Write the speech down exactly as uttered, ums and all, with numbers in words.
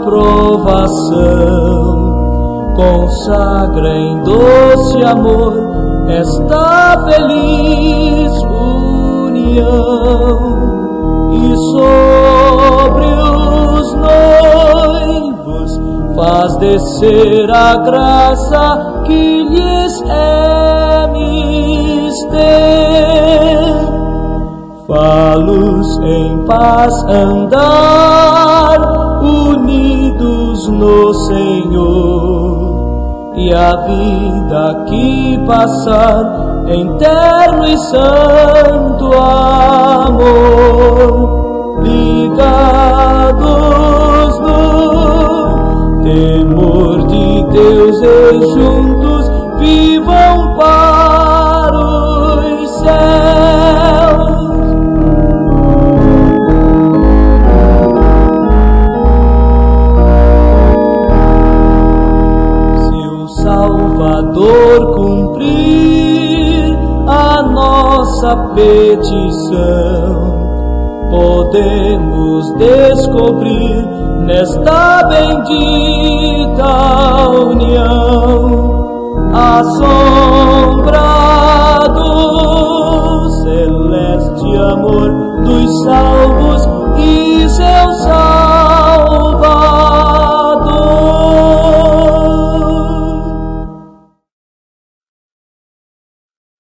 provação. Consagra em doce amor esta feliz união, e sobre os noivos faz descer a graça que lhes é mister. Fá-los em paz andar, unidos no Senhor, e a vida aqui passar em terno e santo amor, ligados no temor de Deus e juntos vivam para os céus. Salvador cumprir a nossa petição, podemos descobrir nesta bendita união a sombra do celeste amor